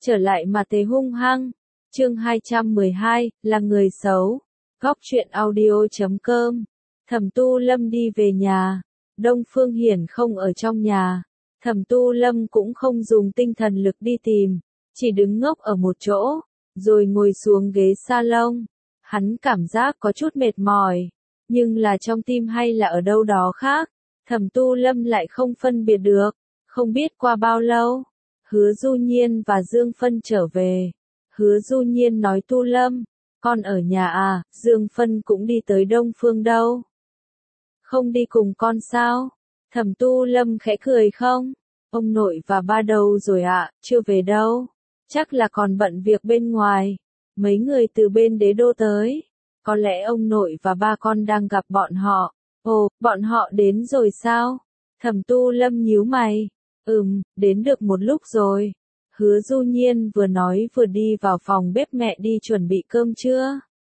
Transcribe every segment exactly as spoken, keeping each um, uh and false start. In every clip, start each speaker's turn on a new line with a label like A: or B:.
A: trở lại mà thấy hung hăng. Chương hai trăm mười hai, là người xấu. Góc truyện audio chấm com. Thẩm Tu Lâm đi về nhà. Đông Phương Hiển không ở trong nhà. Thẩm Tu Lâm cũng không dùng tinh thần lực đi tìm, chỉ đứng ngốc ở một chỗ, rồi ngồi xuống ghế salon. Hắn cảm giác có chút mệt mỏi, nhưng là trong tim hay là ở đâu đó khác. Thẩm Tu Lâm lại không phân biệt được. Không biết qua bao lâu, Hứa Du Nhiên và Dương Phân trở về. Hứa Du Nhiên nói Tu Lâm, con ở nhà à? Dương Phân cũng đi tới Đông Phương đâu? Không đi cùng con sao? Thẩm Tu Lâm khẽ cười không? Ông nội và ba đâu rồi ạ? À? Chưa về đâu. Chắc là còn bận việc bên ngoài. Mấy người từ bên đế đô tới. Có lẽ ông nội và ba con đang gặp bọn họ. Ồ, bọn họ đến rồi sao? Thẩm Tu Lâm nhíu mày. Ừm, đến được một lúc rồi. Hứa Du Nhiên vừa nói vừa đi vào phòng bếp mẹ đi chuẩn bị cơm trưa.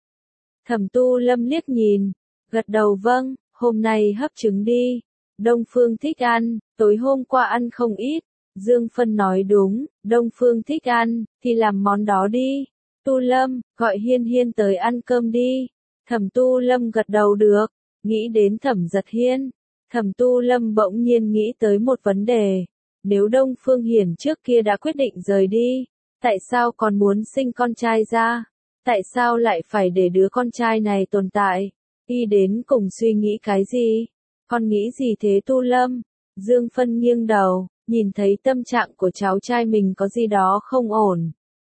A: Thẩm Tu Lâm liếc nhìn, gật đầu vâng, hôm nay hấp trứng đi. Đông Phương thích ăn, tối hôm qua ăn không ít. Dương Phân nói đúng, Đông Phương thích ăn, thì làm món đó đi. Tu Lâm, gọi Hiên Hiên tới ăn cơm đi. Thẩm Tu Lâm gật đầu được, nghĩ đến Thẩm Giật Hiên. Thẩm Tu Lâm bỗng nhiên nghĩ tới một vấn đề. Nếu Đông Phương Hiển trước kia đã quyết định rời đi, tại sao còn muốn sinh con trai ra? Tại sao lại phải để đứa con trai này tồn tại? Y đến cùng suy nghĩ cái gì? Con nghĩ gì thế Tu Lâm? Dương Phân nghiêng đầu, nhìn thấy tâm trạng của cháu trai mình có gì đó không ổn.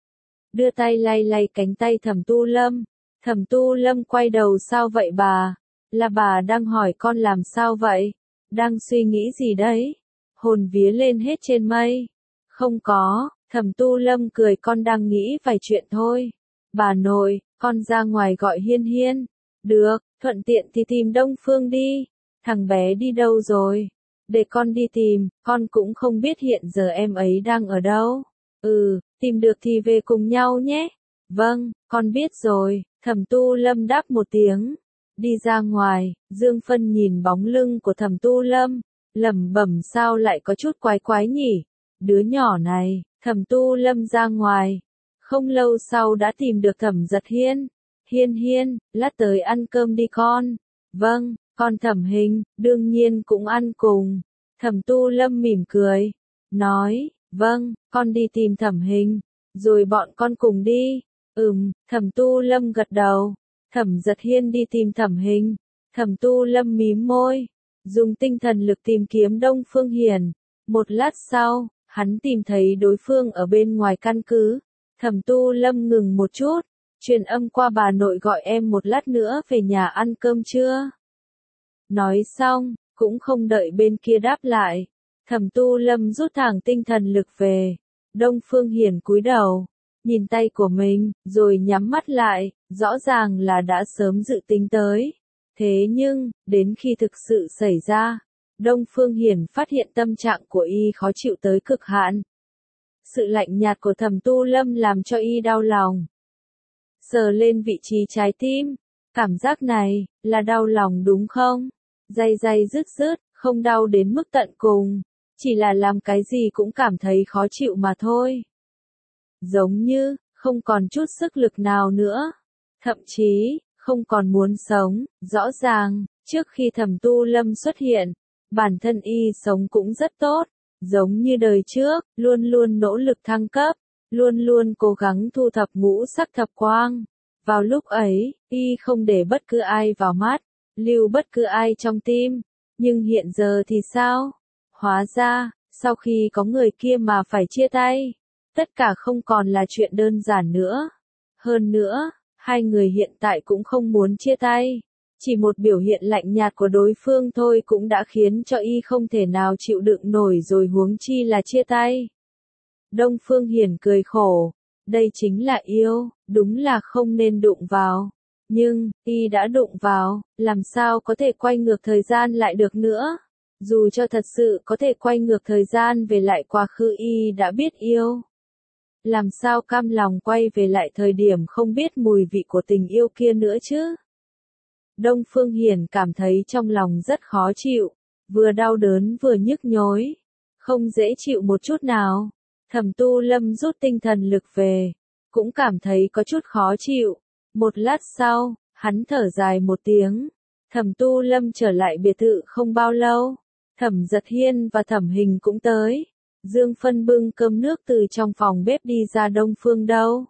A: Đưa tay lay lay cánh tay Thẩm Tu Lâm. Thẩm Tu Lâm quay đầu, sao vậy bà? Là bà đang hỏi con làm sao vậy? Đang suy nghĩ gì đấy? Hồn vía lên hết trên mây. Không có, Thẩm Tu Lâm cười, con đang nghĩ vài chuyện thôi. Bà nội, con ra ngoài gọi Hiên Hiên. Được, thuận tiện thì tìm Đông Phương đi. Thằng bé đi đâu rồi? Để con đi tìm, con cũng không biết hiện giờ em ấy đang ở đâu. Ừ, tìm được thì về cùng nhau nhé. Vâng, con biết rồi. Thẩm Tu Lâm đáp một tiếng. Đi ra ngoài, Dương Phân nhìn bóng lưng của Thẩm Tu Lâm. Lẩm bẩm, sao lại có chút quái quái nhỉ? Đứa nhỏ này. Thẩm Tu Lâm ra ngoài. Không lâu sau đã tìm được Thẩm Giật Hiên. Hiên Hiên, lát tới ăn cơm đi con. Vâng, con Thẩm Hình, đương nhiên cũng ăn cùng. Thẩm Tu Lâm mỉm cười. Nói, vâng, con đi tìm Thẩm Hình. Rồi bọn con cùng đi. Ừm, Thẩm Tu Lâm gật đầu. Thẩm Giật Hiên đi tìm Thẩm Hình. Thẩm Tu Lâm mím môi. Dùng tinh thần lực tìm kiếm Đông Phương Hiển. Một lát sau, hắn tìm thấy đối phương ở bên ngoài căn cứ. Thẩm Tu Lâm ngừng một chút, truyền âm qua bà nội gọi em một lát nữa về nhà ăn cơm trưa. Nói xong, cũng không đợi bên kia đáp lại. Thẩm Tu Lâm rút thẳng tinh thần lực về. Đông Phương Hiển cúi đầu, nhìn tay của mình, rồi nhắm mắt lại, rõ ràng là đã sớm dự tính tới. Thế nhưng, đến khi thực sự xảy ra, Đông Phương Hiển phát hiện tâm trạng của y khó chịu tới cực hạn. Sự lạnh nhạt của Thẩm Tu Lâm làm cho y đau lòng. Sờ lên vị trí trái tim, cảm giác này, là đau lòng đúng không? Day day dứt dứt, không đau đến mức tận cùng, chỉ là làm cái gì cũng cảm thấy khó chịu mà thôi. Giống như, không còn chút sức lực nào nữa. Thậm chí, không còn muốn sống. Rõ ràng, trước khi Thẩm Tu Lâm xuất hiện, bản thân y sống cũng rất tốt. Giống như đời trước, luôn luôn nỗ lực thăng cấp, luôn luôn cố gắng thu thập ngũ sắc thập quang. Vào lúc ấy, y không để bất cứ ai vào mắt, lưu bất cứ ai trong tim. Nhưng hiện giờ thì sao? Hóa ra, sau khi có người kia mà phải chia tay, tất cả không còn là chuyện đơn giản nữa. Hơn nữa, hai người hiện tại cũng không muốn chia tay. Chỉ một biểu hiện lạnh nhạt của đối phương thôi cũng đã khiến cho y không thể nào chịu đựng nổi rồi, huống chi là chia tay. Đông Phương Hiển cười khổ. Đây chính là yêu, đúng là không nên đụng vào. Nhưng, y đã đụng vào, làm sao có thể quay ngược thời gian lại được nữa. Dù cho thật sự có thể quay ngược thời gian về lại quá khứ, y đã biết yêu. Làm sao cam lòng quay về lại thời điểm không biết mùi vị của tình yêu kia nữa chứ? Đông Phương Hiển cảm thấy trong lòng rất khó chịu, vừa đau đớn vừa nhức nhối, không dễ chịu một chút nào. Thẩm Tu Lâm rút tinh thần lực về, cũng cảm thấy có chút khó chịu. Một lát sau, hắn thở dài một tiếng. Thẩm Tu Lâm trở lại biệt thự không bao lâu, Thẩm Giật Hiên và Thẩm Hình cũng tới. Dương Phân bưng cơm nước từ trong phòng bếp đi ra. Đông Phương đâu?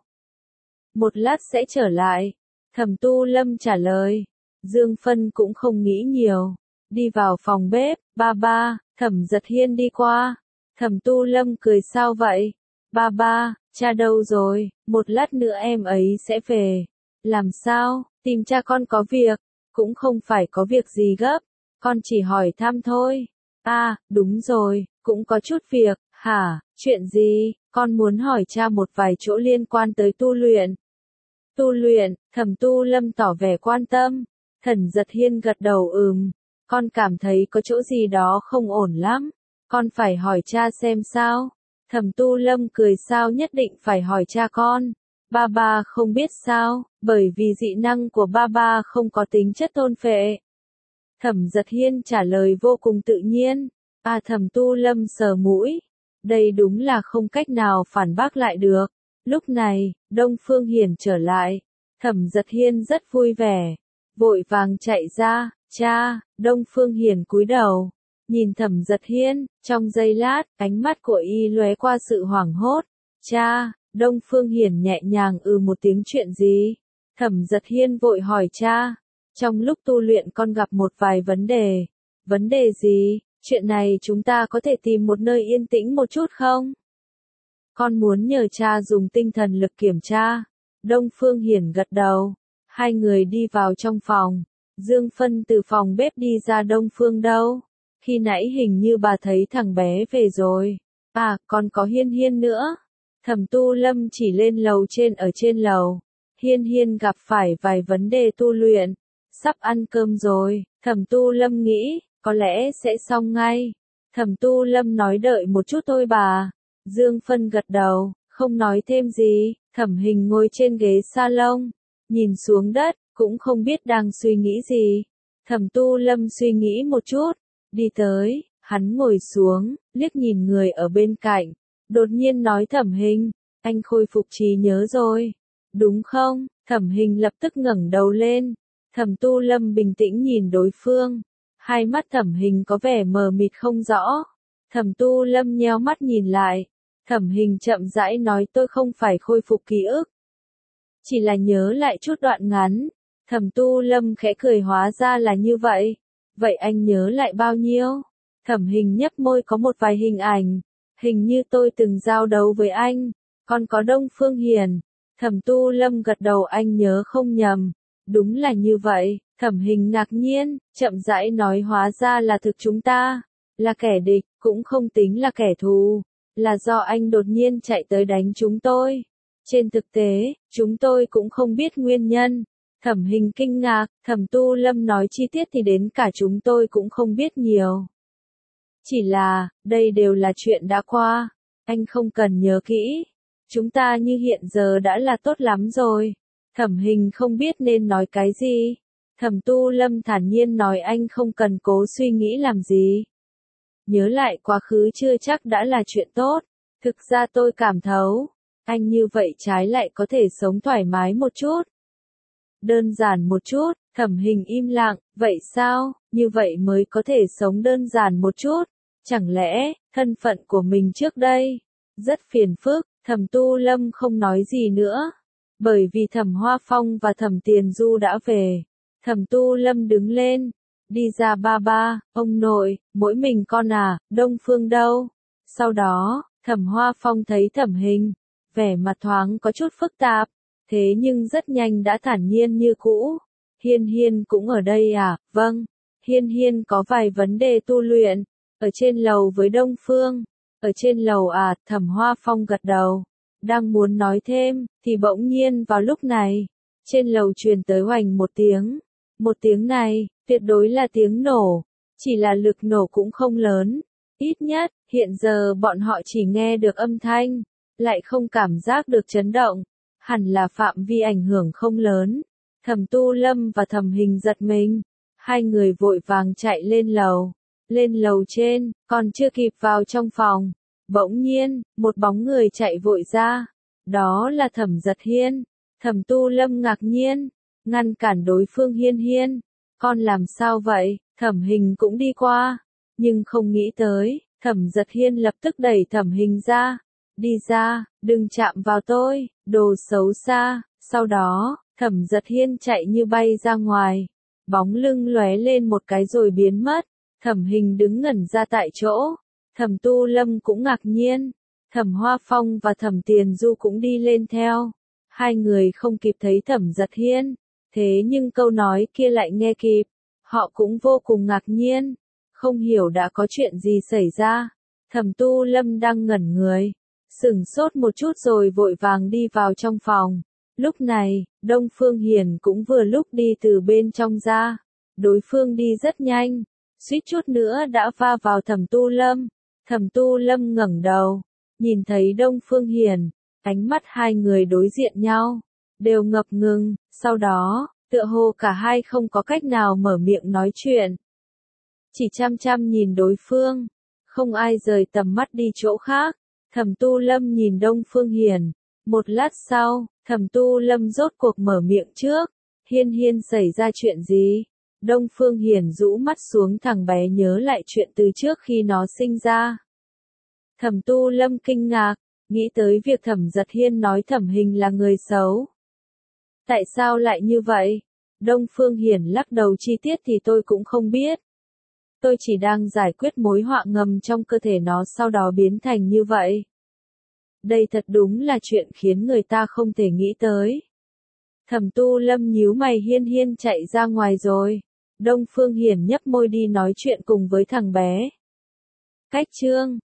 A: Một lát sẽ trở lại. Thẩm Tu Lâm trả lời. Dương Phân cũng không nghĩ nhiều, đi vào phòng bếp. Ba ba, Thẩm Giật Hiên đi qua. Thẩm Tu Lâm cười, sao vậy? Ba ba, cha đâu rồi? Một lát nữa em ấy sẽ về. Làm sao? Tìm cha con có việc. Cũng không phải có việc gì gấp, con chỉ hỏi thăm thôi. À, đúng rồi, cũng có chút việc. Hả, chuyện gì? Con muốn hỏi cha một vài chỗ liên quan tới tu luyện. Tu luyện? Thẩm Tu Lâm tỏ vẻ quan tâm. Thẩm Giật Hiên gật đầu, ừm, con cảm thấy có chỗ gì đó không ổn lắm, con phải hỏi cha xem sao. Thẩm Tu Lâm cười, sao nhất định phải hỏi cha con? Ba ba không biết sao, bởi vì dị năng của ba ba không có tính chất thôn phệ. Thẩm Giật Hiên trả lời vô cùng tự nhiên. À, Thẩm Tu Lâm sờ mũi. Đây đúng là không cách nào phản bác lại được. Lúc này, Đông Phương Hiển trở lại. Thẩm Giật Hiên rất vui vẻ, vội vàng chạy ra. Cha! Đông Phương Hiển cúi đầu, nhìn Thẩm Giật Hiên, trong giây lát, ánh mắt của y lóe qua sự hoảng hốt. Cha! Đông Phương Hiển nhẹ nhàng ừ một tiếng, chuyện gì? Thẩm Giật Hiên vội hỏi cha. Trong lúc tu luyện con gặp một vài vấn đề. Vấn đề gì? Chuyện này chúng ta có thể tìm một nơi yên tĩnh một chút không? Con muốn nhờ cha dùng tinh thần lực kiểm tra. Đông Phương Hiển gật đầu. Hai người đi vào trong phòng. Dương Phân từ phòng bếp đi ra. Đông Phương đâu? Khi nãy hình như bà thấy thằng bé về rồi. À, còn có Hiên Hiên nữa. Thẩm Tu Lâm chỉ lên lầu trên. Ở trên lầu, Hiên Hiên gặp phải vài vấn đề tu luyện. Sắp ăn cơm rồi, Thẩm Tu Lâm nghĩ, có lẽ sẽ xong ngay. Thẩm Tu Lâm nói, đợi một chút thôi bà. Dương Phân gật đầu, không nói thêm gì. Thẩm Hình ngồi trên ghế salon, nhìn xuống đất, cũng không biết đang suy nghĩ gì. Thẩm Tu Lâm suy nghĩ một chút, đi tới, hắn ngồi xuống, liếc nhìn người ở bên cạnh. Đột nhiên nói, Thẩm Hình, anh khôi phục trí nhớ rồi, đúng không? Thẩm Hình lập tức ngẩng đầu lên. Thẩm Tu Lâm bình tĩnh nhìn đối phương. Hai mắt Thẩm Hình có vẻ mờ mịt không rõ. Thẩm Tu Lâm nheo mắt nhìn lại. Thẩm Hình chậm rãi nói, tôi không phải khôi phục ký ức, chỉ là nhớ lại chút đoạn ngắn. Thẩm Tu Lâm khẽ cười, hóa ra là như vậy. Vậy anh nhớ lại bao nhiêu? Thẩm Hình nhếch môi, có một vài hình ảnh. Hình như tôi từng giao đấu với anh. Còn có Đông Phương Hiền. Thẩm Tu Lâm gật đầu, anh nhớ không nhầm. Đúng là như vậy. Thẩm Hình ngạc nhiên, chậm rãi nói, hóa ra là thực chúng ta là kẻ địch, cũng không tính là kẻ thù. Là do anh đột nhiên chạy tới đánh chúng tôi. Trên thực tế, chúng tôi cũng không biết nguyên nhân. Thẩm Hình kinh ngạc. Thẩm Tu Lâm nói, chi tiết thì đến cả chúng tôi cũng không biết nhiều. Chỉ là, đây đều là chuyện đã qua. Anh không cần nhớ kỹ. Chúng ta như hiện giờ đã là tốt lắm rồi. Thẩm Hình không biết nên nói cái gì. Thẩm Tu Lâm thản nhiên nói, anh không cần cố suy nghĩ làm gì. Nhớ lại quá khứ chưa chắc đã là chuyện tốt. Thực ra tôi cảm thấu, anh như vậy trái lại có thể sống thoải mái một chút. Đơn giản một chút. Thẩm Hình im lặng, vậy sao? Như vậy mới có thể sống đơn giản một chút. Chẳng lẽ, thân phận của mình trước đây rất phiền phức? Thẩm Tu Lâm không nói gì nữa. Bởi vì Thẩm Hoa Phong và Thẩm Tiền Du đã về. Thẩm Tu Lâm đứng lên, đi ra, ba ba, ông nội, mỗi mình con à, Đông Phương đâu? Sau đó, Thẩm Hoa Phong thấy Thẩm Hình, vẻ mặt thoáng có chút phức tạp, thế nhưng rất nhanh đã thản nhiên như cũ. Hiên Hiên cũng ở đây à? Vâng, Hiên Hiên có vài vấn đề tu luyện, ở trên lầu với Đông Phương. Ở trên lầu à? Thẩm Hoa Phong gật đầu, đang muốn nói thêm, thì bỗng nhiên vào lúc này, trên lầu truyền tới oành một tiếng. Một tiếng này, tuyệt đối là tiếng nổ, chỉ là lực nổ cũng không lớn. Ít nhất, hiện giờ bọn họ chỉ nghe được âm thanh, lại không cảm giác được chấn động. Hẳn là phạm vi ảnh hưởng không lớn. Thẩm Tu Lâm và Thẩm Hình giật mình. Hai người vội vàng chạy lên lầu. Lên lầu trên, còn chưa kịp vào trong phòng. Bỗng nhiên, một bóng người chạy vội ra. Đó là Thẩm Giật Hiên. Thẩm Tu Lâm ngạc nhiên, ngăn cản đối phương. Hiên Hiên, con làm sao vậy? Thẩm Hình cũng đi qua, nhưng không nghĩ tới, Thẩm Giật Hiên lập tức đẩy Thẩm Hình ra. Đi ra, đừng chạm vào tôi, đồ xấu xa. Sau đó, Thẩm Giật Hiên chạy như bay ra ngoài, bóng lưng lóe lên một cái rồi biến mất. Thẩm Hình đứng ngẩn ra tại chỗ. Thẩm Tu Lâm cũng ngạc nhiên. Thẩm Hoa Phong và Thẩm Tiền Du cũng đi lên theo. Hai người không kịp thấy Thẩm Giật Hiên, thế nhưng câu nói kia lại nghe kịp. Họ cũng vô cùng ngạc nhiên, không hiểu đã có chuyện gì xảy ra. Thẩm Tu Lâm đang ngẩn người, sửng sốt một chút rồi vội vàng đi vào trong phòng. Lúc này, Đông Phương Hiền cũng vừa lúc đi từ bên trong ra. Đối phương đi rất nhanh, suýt chút nữa đã va vào Thẩm Tu Lâm. Thẩm Tu Lâm ngẩng đầu, nhìn thấy Đông Phương Hiền, ánh mắt hai người đối diện nhau, đều ngập ngừng, sau đó, tựa hồ cả hai không có cách nào mở miệng nói chuyện. Chỉ chăm chăm nhìn đối phương, không ai rời tầm mắt đi chỗ khác. Thẩm Tu Lâm nhìn Đông Phương Hiền, một lát sau, Thẩm Tu Lâm rốt cuộc mở miệng trước. Hiên Hiên xảy ra chuyện gì? Đông Phương Hiền rũ mắt xuống. Thằng bé nhớ lại chuyện từ trước khi nó sinh ra. Thẩm Tu Lâm kinh ngạc, nghĩ tới việc Thẩm Giật Hiên nói Thẩm Hình là người xấu. Tại sao lại như vậy? Đông Phương Hiền lắc đầu. Chi tiết thì tôi cũng không biết. Tôi chỉ đang giải quyết mối họa ngầm trong cơ thể nó sau đó biến thành như vậy. Đây thật đúng là chuyện khiến người ta không thể nghĩ tới. Thẩm Tu Lâm nhíu mày. Hiên Hiên chạy ra ngoài rồi. Đông Phương Hiền nhấp môi đi nói chuyện cùng với thằng bé. Cách chương